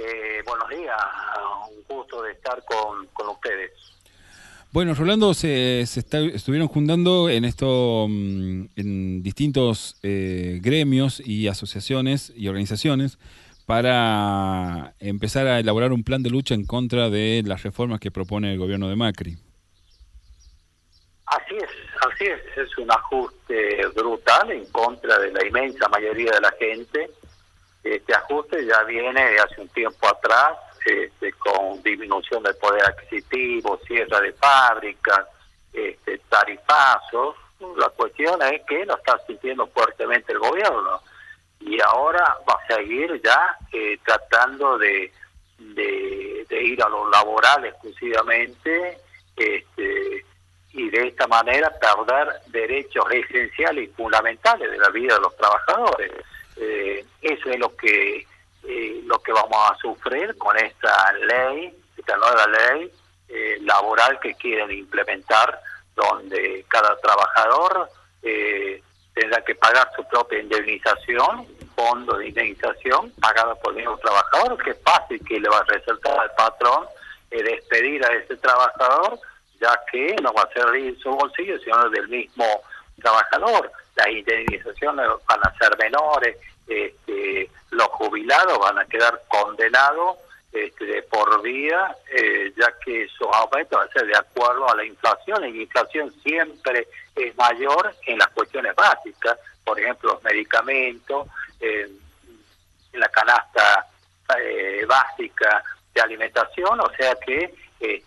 Buenos días, un gusto de estar con ustedes. Bueno, Rolando, estuvieron juntando en en distintos gremios y asociaciones y organizaciones para empezar a elaborar un plan de lucha en contra de las reformas que propone el gobierno de Macri. Así es un ajuste brutal en contra de la inmensa mayoría de la gente. Este ajuste ya viene de hace un tiempo atrás, con disminución del poder adquisitivo, cierre de fábricas, tarifazos. La cuestión es que lo está sintiendo fuertemente el gobierno y ahora va a seguir ya tratando de ir a lo laboral exclusivamente, y de esta manera perder derechos esenciales y fundamentales de la vida de los trabajadores. Eso es lo que vamos a sufrir con esta nueva ley laboral que quieren implementar, donde cada trabajador tendrá que pagar su propia indemnización, fondo de indemnización pagado por el mismo trabajador. Que es fácil que le va a resultar al patrón despedir a ese trabajador, ya que no va a ser de su bolsillo, sino del mismo trabajador. Las indemnizaciones van a ser menores, los jubilados van a quedar condenados de por vida, ya que esos aumentos van a ser de acuerdo a la inflación, y la inflación siempre es mayor en las cuestiones básicas, por ejemplo, los medicamentos, en la canasta básica de alimentación, o sea que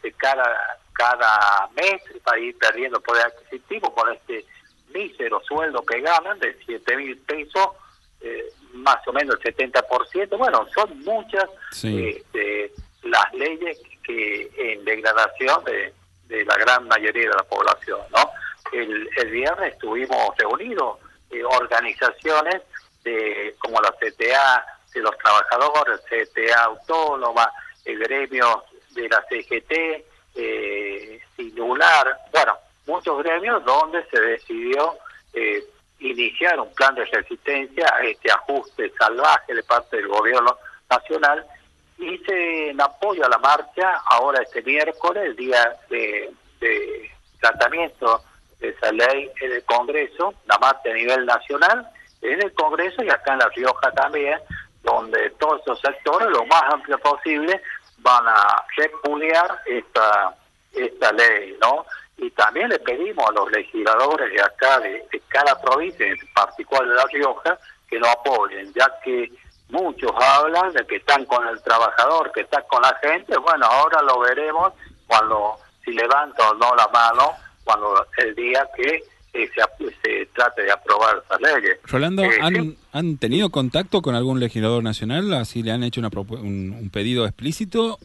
cada mes va a ir perdiendo poder adquisitivo con este mísero sueldo que ganan de 7.000 pesos, más o menos el 70%. Bueno, son muchas las leyes que en degradación de la gran mayoría de la población, ¿no? El viernes estuvimos reunidos organizaciones como la CTA de los trabajadores, CTA Autónoma, el gremio de la CGT, Singular, bueno, muchos gremios donde se decidió iniciar un plan de resistencia a este ajuste salvaje de parte del gobierno nacional, y en apoyo a la marcha ahora este miércoles, el día de tratamiento de esa ley en el Congreso, la marcha a nivel nacional en el Congreso y acá en La Rioja también, donde todos esos sectores, lo más amplio posible, van a repudiar esta ley, ¿no? Y también le pedimos a los legisladores de acá, de cada provincia, en particular de La Rioja, que lo apoyen, ya que muchos hablan de que están con el trabajador, que están con la gente. Bueno, ahora lo veremos si levanta o no la mano, cuando el día que se trate de aprobar esas leyes. Rolando, ¿han tenido contacto con algún legislador nacional? ¿Así le han hecho un pedido explícito?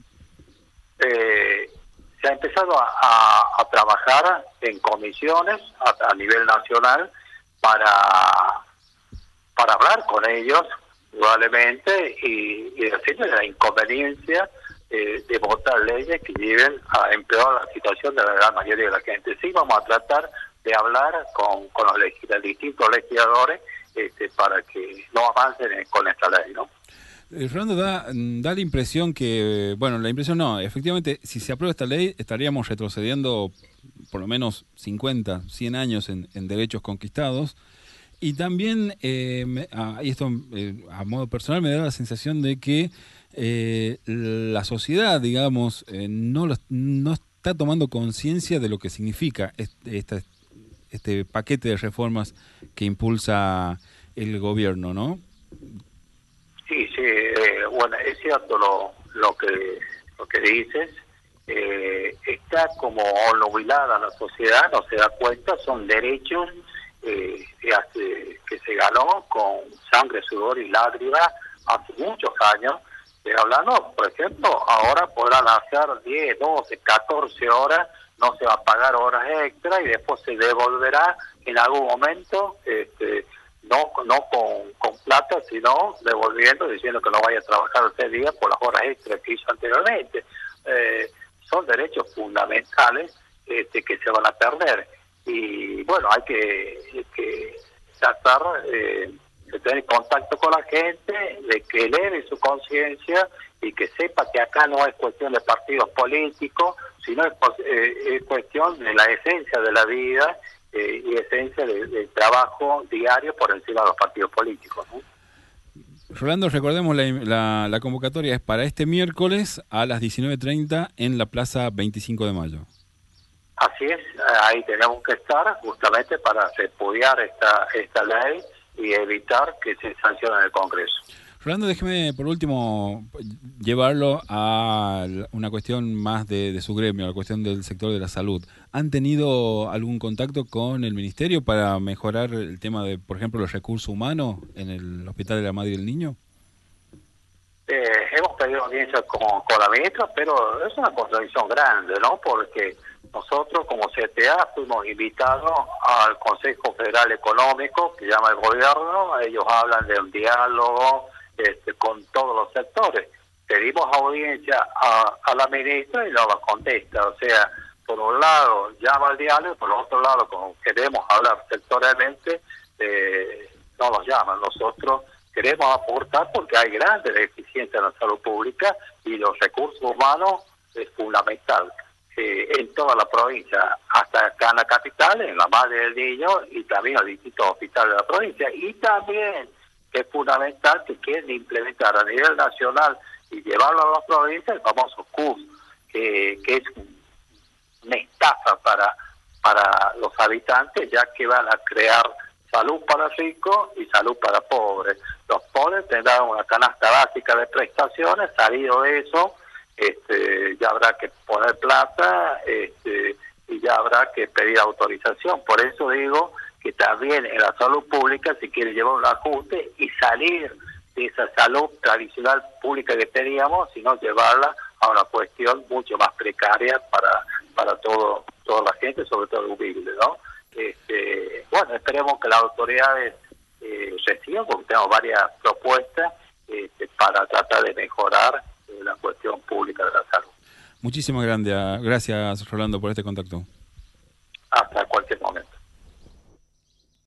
Se ha empezado a trabajar en comisiones a nivel nacional para hablar con ellos probablemente y decirles la inconveniencia de votar leyes que lleven a empeorar la situación de la gran mayoría de la gente. Sí, vamos a tratar de hablar con los distintos legisladores para que no avancen con esta ley, ¿no? Rolando, da la impresión que, bueno, la impresión no, efectivamente, si se aprueba esta ley, estaríamos retrocediendo por lo menos 50, 100 años en derechos conquistados. Y también, y esto a modo personal, me da la sensación de que la sociedad, digamos, no está tomando conciencia de lo que significa este paquete de reformas que impulsa el gobierno, ¿no? Sí, bueno, es cierto lo que dices. Está como nubilada la sociedad, no se da cuenta, son derechos que se ganó con sangre, sudor y lágrimas hace muchos años. Hablando, por ejemplo, ahora podrán hacer 10, 12, 14 horas, no se va a pagar horas extra y después se devolverá en algún momento, no con plata, sino devolviendo, diciendo que no vaya a trabajar usted día por las horas extras que hizo anteriormente. Son derechos fundamentales que se van a perder. Y bueno, hay que tratar de tener contacto con la gente, de que eleve su conciencia y que sepa que acá no es cuestión de partidos políticos, sino es cuestión de la esencia de la vida y esencia del trabajo diario por encima de los partidos políticos, ¿no? Rolando, recordemos, la convocatoria es para este miércoles a las 19:30 en la Plaza 25 de Mayo. Así es, ahí tenemos que estar justamente para repudiar esta ley y evitar que se sancione en el Congreso. Rolando, déjeme por último llevarlo a una cuestión más de su gremio, a la cuestión del sector de la salud. ¿Han tenido algún contacto con el Ministerio para mejorar el tema de, por ejemplo, los recursos humanos en el Hospital de la Madre y el Niño? Hemos pedido audiencia con la ministra, pero es una contradicción grande, ¿no? Porque nosotros como CTA fuimos invitados al Consejo Federal Económico, que llama el gobierno, ellos hablan de un diálogo con todos los sectores. Pedimos audiencia a la ministra y no la contesta, o sea, por un lado llama al diálogo, por otro lado, como queremos hablar sectorialmente, no nos llaman. Nosotros queremos aportar porque hay grandes deficiencias en la salud pública y los recursos humanos es fundamental en toda la provincia, hasta acá en la capital, en la Madre del Niño y también en los distintos hospitales de la provincia. Y también es fundamental que quieren implementar a nivel nacional y llevarlo a las provincias el famoso CUS, que es una estafa para los habitantes, ya que van a crear salud para ricos y salud para pobres. Los pobres tendrán una canasta básica de prestaciones, salido de eso, ya habrá que poner plata y ya habrá que pedir autorización. Por eso digo que también en la salud pública se quiere llevar un ajuste y salir de esa salud tradicional pública que teníamos, sino llevarla a una cuestión mucho más precaria para toda la gente, sobre todo el humilde, ¿no? Bueno, esperemos que las autoridades reciban, porque tenemos varias propuestas para tratar de mejorar la cuestión pública de la salud. Muchísimas gracias, Rolando, por este contacto.